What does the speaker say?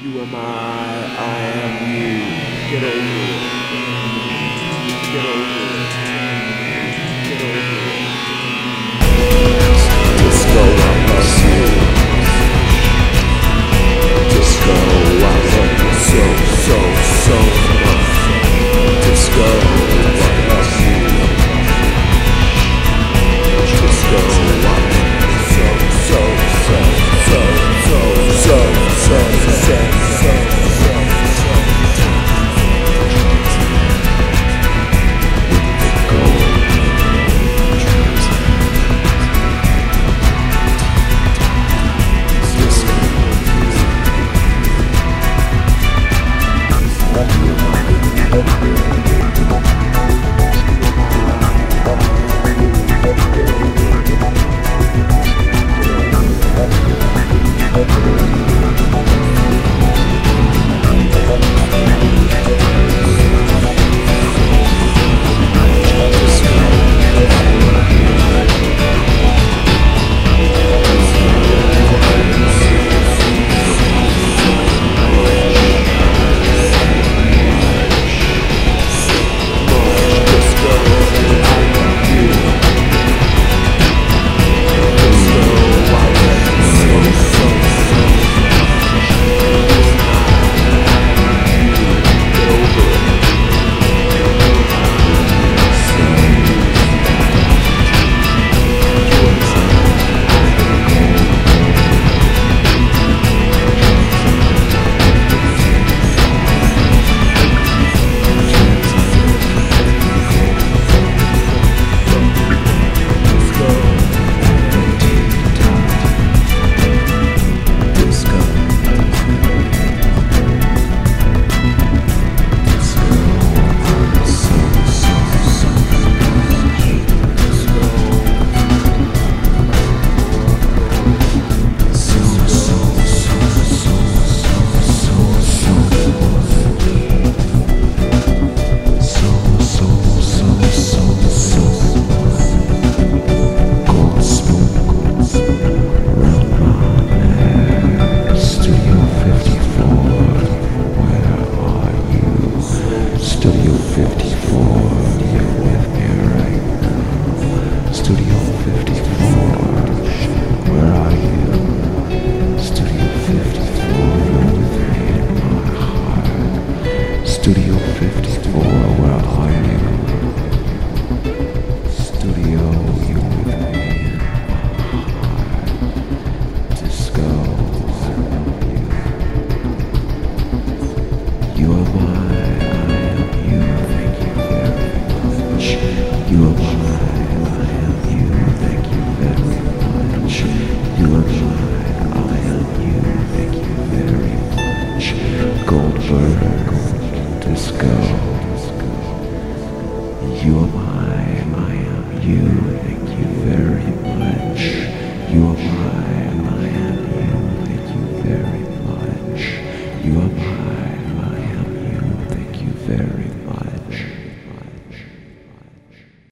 You am I am you. Get over it. Get over it. Get over it. Disco, I love you. Disco, I love you so, so, so much. Disco, I love you. Disco, I love you so, so, so, so, so, so, so, so, so. You are